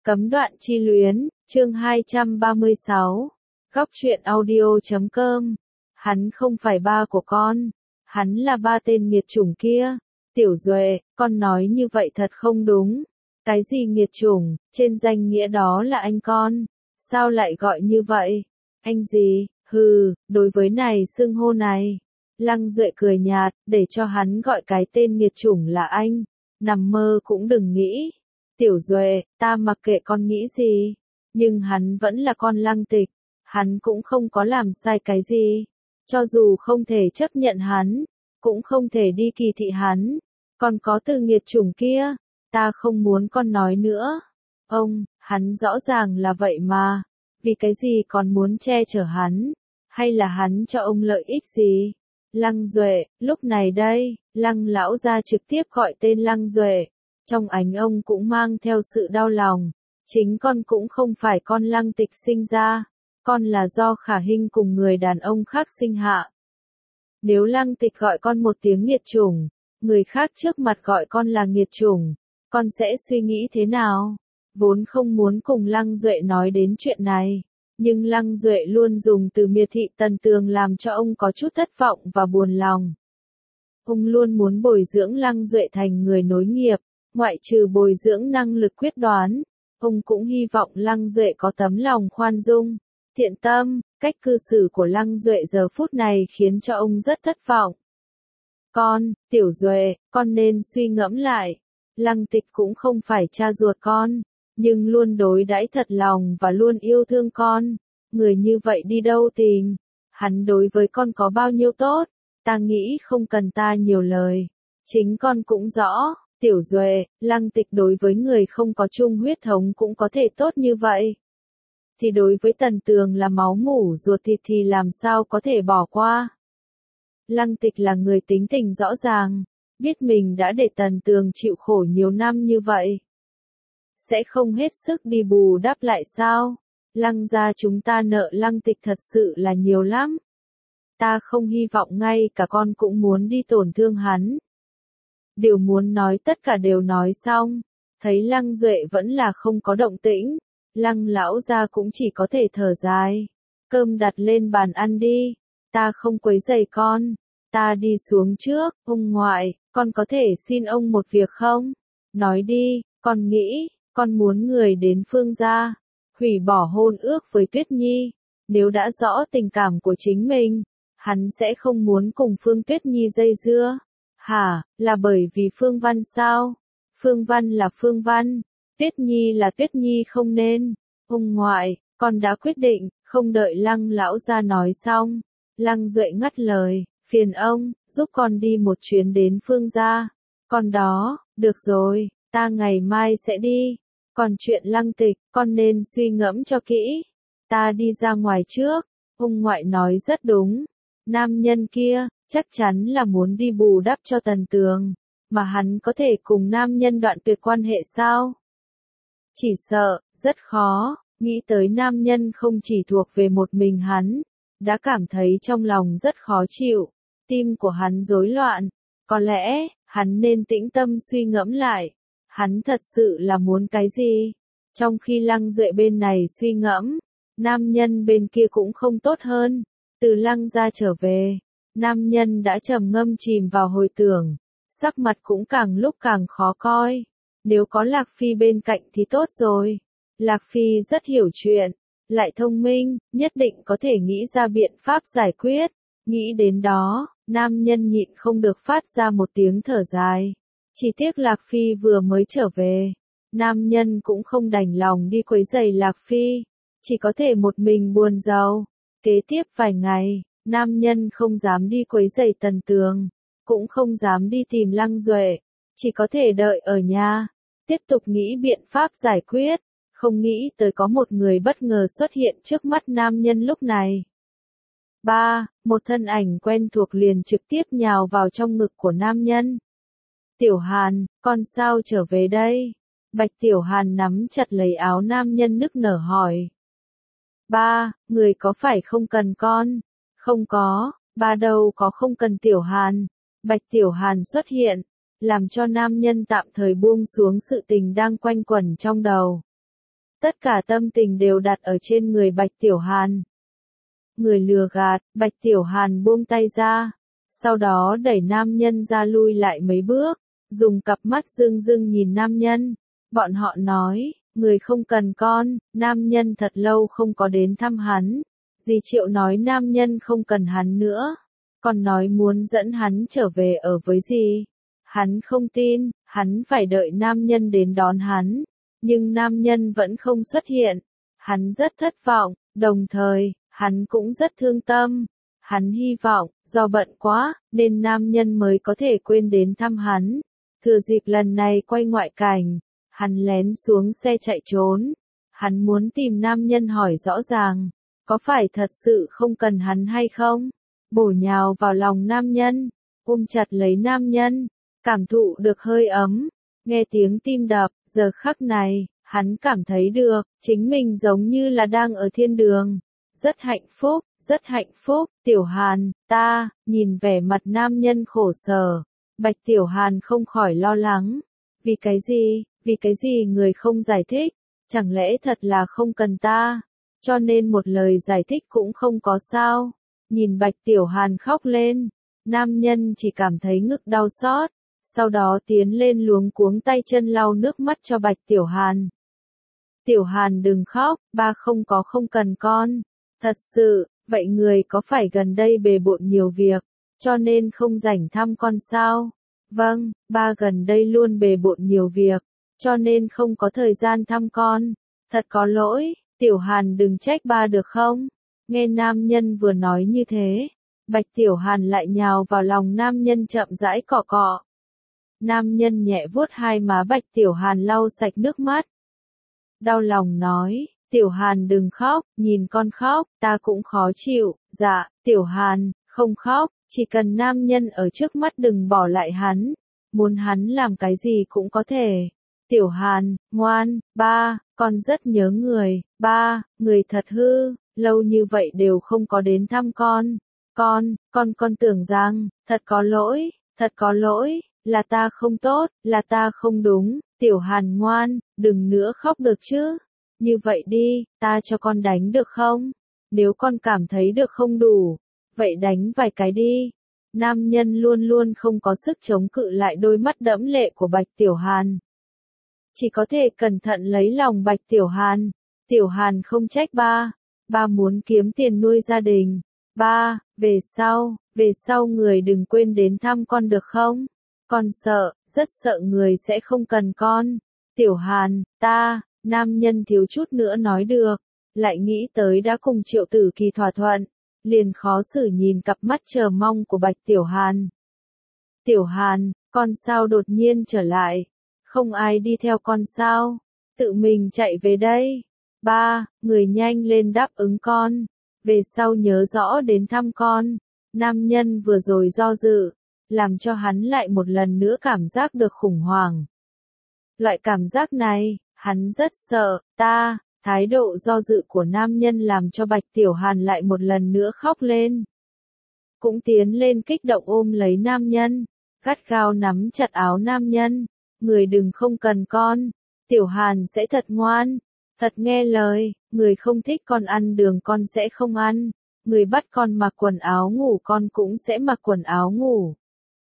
Cấm đoạn chi luyến, chương 236. Góc truyện audio.com. Hắn không phải ba của con. Hắn là ba tên nghiệt chủng kia. Tiểu Duệ, con nói như vậy thật không đúng. Cái gì nghiệt chủng, trên danh nghĩa đó là anh con. Sao lại gọi như vậy? Anh gì? Hừ, đối với này xưng hô này. Lăng Duệ cười nhạt, để cho hắn gọi cái tên nghiệt chủng là anh. Nằm mơ cũng đừng nghĩ. Tiểu Duệ, ta mặc kệ con nghĩ gì. Nhưng hắn vẫn là con Lăng Tịch. Hắn cũng không có làm sai cái gì. Cho dù không thể chấp nhận hắn, cũng không thể đi kỳ thị hắn. Còn có từ nghiệt chủng kia, ta không muốn con nói nữa. Ông, hắn rõ ràng là vậy mà. Vì cái gì còn muốn che chở hắn? Hay là hắn cho ông lợi ích gì? Lăng Duệ, lúc này đây, Lăng lão gia trực tiếp gọi tên Lăng Duệ. Trong ánh ông cũng mang theo sự đau lòng. Chính con cũng không phải con Lăng Tịch sinh ra. Con là do Khả Hinh cùng người đàn ông khác sinh hạ. Nếu Lăng Tịch gọi con một tiếng nghiệt chủng, người khác trước mặt gọi con là nghiệt chủng, con sẽ suy nghĩ thế nào? Vốn không muốn cùng Lăng Duệ nói đến chuyện này. Nhưng Lăng Duệ luôn dùng từ miệt thị Tần Tường làm cho ông có chút thất vọng và buồn lòng. Ông luôn muốn bồi dưỡng Lăng Duệ thành người nối nghiệp, ngoại trừ bồi dưỡng năng lực quyết đoán. Ông cũng hy vọng Lăng Duệ có tấm lòng khoan dung, thiện tâm. Cách cư xử của Lăng Duệ giờ phút này khiến cho ông rất thất vọng. Con, Tiểu Duệ, con nên suy ngẫm lại. Lăng Tịch cũng không phải cha ruột con, nhưng luôn đối đãi thật lòng và luôn yêu thương con. Người như vậy đi đâu tìm? Hắn đối với con có bao nhiêu tốt? Ta nghĩ không cần ta nhiều lời. Chính con cũng rõ, Tiểu Duệ, Lăng Tịch đối với người không có chung huyết thống cũng có thể tốt như vậy. Thì đối với Tần Tường là máu mủ ruột thịt thì làm sao có thể bỏ qua? Lăng Tịch là người tính tình rõ ràng, biết mình đã để Tần Tường chịu khổ nhiều năm như vậy. Sẽ không hết sức đi bù đắp lại sao? Lăng gia chúng ta nợ Lăng Tịch thật sự là nhiều lắm. Ta không hy vọng ngay cả con cũng muốn đi tổn thương hắn. Điều muốn nói tất cả đều nói xong. Thấy Lăng Duệ vẫn là không có động tĩnh. Lăng lão gia cũng chỉ có thể thở dài. Cơm đặt lên bàn ăn đi. Ta không quấy rầy con. Ta đi xuống trước. Ông ngoại, con có thể xin ông một việc không? Nói đi, con nghĩ, con muốn người đến Phương gia, hủy bỏ hôn ước với Tuyết Nhi. Nếu đã rõ tình cảm của chính mình, hắn sẽ không muốn cùng Phương Tuyết Nhi dây dưa. Hả, là bởi vì Phương Văn sao? Phương Văn là Phương Văn. Tuyết Nhi là Tuyết Nhi không nên. Ông ngoại, con đã quyết định, không đợi Lăng lão gia nói xong. Lăng Duệ ngắt lời, phiền ông, giúp con đi một chuyến đến Phương gia. Con đó, được rồi, ta ngày mai sẽ đi. Còn chuyện Lăng Tịch, con nên suy ngẫm cho kỹ. Ta đi ra ngoài trước. Ông ngoại nói rất đúng. Nam nhân kia, chắc chắn là muốn đi bù đắp cho Tần Tường. Mà hắn có thể cùng nam nhân đoạn tuyệt quan hệ sao? Chỉ sợ, rất khó. Nghĩ tới nam nhân không chỉ thuộc về một mình hắn. Đã cảm thấy trong lòng rất khó chịu. Tim của hắn rối loạn. Có lẽ, hắn nên tĩnh tâm suy ngẫm lại. Hắn thật sự là muốn cái gì? Trong khi Lăng Duệ bên này suy ngẫm, nam nhân bên kia cũng không tốt hơn. Từ Lăng gia trở về, nam nhân đã trầm ngâm chìm vào hồi tưởng. Sắc mặt cũng càng lúc càng khó coi. Nếu có Lạc Phi bên cạnh thì tốt rồi. Lạc Phi rất hiểu chuyện, lại thông minh, nhất định có thể nghĩ ra biện pháp giải quyết. Nghĩ đến đó, nam nhân nhịn không được phát ra một tiếng thở dài. Chỉ tiếc Lạc Phi vừa mới trở về. Nam nhân cũng không đành lòng đi quấy rầy Lạc Phi. Chỉ có thể một mình buồn rầu. Kế tiếp vài ngày, nam nhân không dám đi quấy rầy Tần Tường. Cũng không dám đi tìm Lăng Duệ. Chỉ có thể đợi ở nhà. Tiếp tục nghĩ biện pháp giải quyết. Không nghĩ tới có một người bất ngờ xuất hiện trước mắt nam nhân lúc này. Một thân ảnh quen thuộc liền trực tiếp nhào vào trong ngực của nam nhân. Tiểu Hàn, con sao trở về đây? Bạch Tiểu Hàn nắm chặt lấy áo nam nhân nức nở hỏi. Người có phải không cần con? Không có, ba đâu có không cần Tiểu Hàn. Bạch Tiểu Hàn xuất hiện, làm cho nam nhân tạm thời buông xuống sự tình đang quanh quẩn trong đầu. tất cả tâm tình đều đặt ở trên người Bạch Tiểu Hàn. Người lừa gạt, Bạch Tiểu Hàn buông tay ra, sau đó đẩy nam nhân ra lui lại mấy bước, dùng cặp mắt rưng rưng nhìn nam nhân. Bọn họ nói, người không cần con, nam nhân thật lâu không có đến thăm hắn. Dì Triệu nói nam nhân không cần hắn nữa, còn nói muốn dẫn hắn trở về ở với dì. Hắn không tin, hắn phải đợi nam nhân đến đón hắn, nhưng nam nhân vẫn không xuất hiện. Hắn rất thất vọng, đồng thời, hắn cũng rất thương tâm. Hắn hy vọng, do bận quá, nên nam nhân mới có thể quên đến thăm hắn. Thừa dịp lần này quay ngoại cảnh, hắn lén xuống xe chạy trốn. Hắn muốn tìm nam nhân hỏi rõ ràng, có phải thật sự không cần hắn hay không? Bổ nhào vào lòng nam nhân, ôm chặt lấy nam nhân, cảm thụ được hơi ấm, nghe tiếng tim đập, giờ khắc này, hắn cảm thấy được, chính mình giống như là đang ở thiên đường. Rất hạnh phúc, Tiểu Hàn, ta, nhìn vẻ mặt nam nhân khổ sở. Bạch Tiểu Hàn không khỏi lo lắng. Vì cái gì người không giải thích? Chẳng lẽ thật là không cần ta? Cho nên một lời giải thích cũng không có sao. Nhìn Bạch Tiểu Hàn khóc lên, nam nhân chỉ cảm thấy ngực đau xót, sau đó tiến lên luống cuống tay chân lau nước mắt cho Bạch Tiểu Hàn. Tiểu Hàn đừng khóc, ba không cần con. Thật sự, vậy người có phải gần đây bề bộn nhiều việc, cho nên không rảnh thăm con sao? Vâng, ba gần đây luôn bề bộn nhiều việc, cho nên không có thời gian thăm con. Thật có lỗi, Tiểu Hàn đừng trách ba được không? Nghe nam nhân vừa nói như thế, Bạch Tiểu Hàn lại nhào vào lòng nam nhân chậm rãi cọ cọ. Nam nhân nhẹ vuốt hai má Bạch Tiểu Hàn lau sạch nước mắt. Đau lòng nói, Tiểu Hàn đừng khóc, nhìn con khóc, ta cũng khó chịu. Dạ, Tiểu Hàn, không khóc, chỉ cần nam nhân ở trước mắt đừng bỏ lại hắn. Muốn hắn làm cái gì cũng có thể. Tiểu Hàn, ngoan, ba, con rất nhớ người. Ba, người thật hư, lâu như vậy đều không có đến thăm con. Con tưởng rằng, thật có lỗi, là ta không tốt, là ta không đúng. Tiểu Hàn ngoan, đừng nữa khóc được chứ. Như vậy đi, ta cho con đánh được không? Nếu con cảm thấy được không đủ, vậy đánh vài cái đi. Nam nhân luôn luôn không có sức chống cự lại đôi mắt đẫm lệ của Bạch Tiểu Hàn. Chỉ có thể cẩn thận lấy lòng Bạch Tiểu Hàn. Tiểu Hàn không trách ba. Ba muốn kiếm tiền nuôi gia đình. Ba, về sau người đừng quên đến thăm con được không? Con sợ, rất sợ người sẽ không cần con. Tiểu Hàn, ta, nam nhân thiếu chút nữa nói được, lại nghĩ tới đã cùng Triệu Tử Kỳ thỏa thuận, liền khó xử nhìn cặp mắt chờ mong của Bạch Tiểu Hàn. Tiểu Hàn, con sao đột nhiên trở lại? Không ai đi theo con sao? Tự mình chạy về đây. Ba, người nhanh lên đáp ứng con. Về sau nhớ rõ đến thăm con. Nam nhân vừa rồi do dự, làm cho hắn lại một lần nữa cảm giác được khủng hoảng. Loại cảm giác này, hắn rất sợ. Thái độ do dự của nam nhân làm cho Bạch Tiểu Hàn lại một lần nữa khóc lên. Cũng tiến lên kích động ôm lấy nam nhân, gắt gao nắm chặt áo nam nhân. Người đừng không cần con, Tiểu Hàn sẽ thật ngoan, thật nghe lời, người không thích con ăn đường con sẽ không ăn, người bắt con mặc quần áo ngủ con cũng sẽ mặc quần áo ngủ.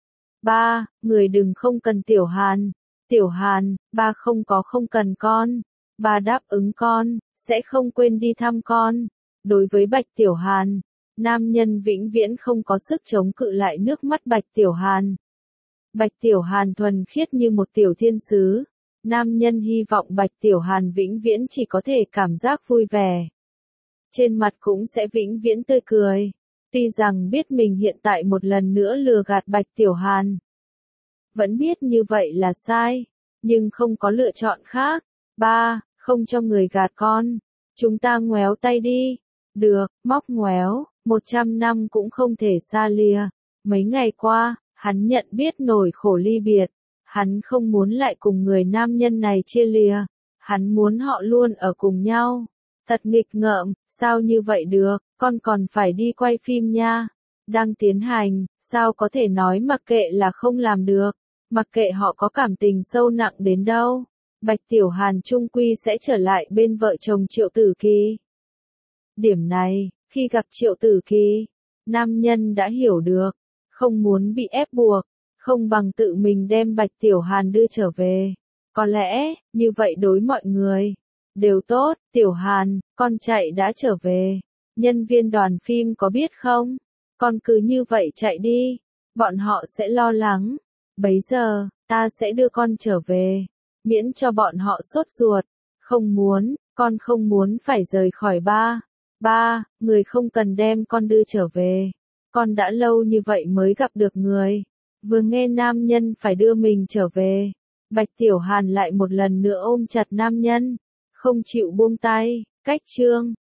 Ba, người đừng không cần Tiểu Hàn, ba không cần con, ba đáp ứng con, sẽ không quên đi thăm con. Đối với Bạch Tiểu Hàn, nam nhân vĩnh viễn không có sức chống cự lại nước mắt Bạch Tiểu Hàn. Bạch Tiểu Hàn thuần khiết như một tiểu thiên sứ. Nam nhân hy vọng Bạch Tiểu Hàn vĩnh viễn chỉ có thể cảm giác vui vẻ. Trên mặt cũng sẽ vĩnh viễn tươi cười. Tuy rằng biết mình hiện tại một lần nữa lừa gạt Bạch Tiểu Hàn. Vẫn biết như vậy là sai, nhưng không có lựa chọn khác. Ba, không cho người gạt con. Chúng ta ngoéo tay đi. Được, móc ngoéo, 100 năm cũng không thể xa lìa. Mấy ngày qua, hắn nhận biết nỗi khổ ly biệt. Hắn không muốn lại cùng người nam nhân này chia lìa. Hắn muốn họ luôn ở cùng nhau. Thật nghịch ngợm, sao như vậy được, con còn phải đi quay phim nha. Đang tiến hành, sao có thể nói mặc kệ là không làm được. Mặc kệ họ có cảm tình sâu nặng đến đâu. Bạch Tiểu Hàn chung quy sẽ trở lại bên vợ chồng Triệu Tử Kỳ. Điểm này, khi gặp Triệu Tử Kỳ, nam nhân đã hiểu được, không muốn bị ép buộc, không bằng tự mình đem Bạch Tiểu Hàn đưa trở về. Có lẽ, như vậy đối mọi người đều tốt. Tiểu Hàn, con chạy đã trở về. Nhân viên đoàn phim có biết không? Con cứ như vậy chạy đi, bọn họ sẽ lo lắng. Bấy giờ, ta sẽ đưa con trở về, miễn cho bọn họ sốt ruột. Không muốn, con không muốn phải rời khỏi ba. Ba, người không cần đem con đưa trở về. Con đã lâu như vậy mới gặp được người. Vừa nghe nam nhân phải đưa mình trở về, Bạch Tiểu Hàn lại một lần nữa ôm chặt nam nhân, không chịu buông tay. Cách chương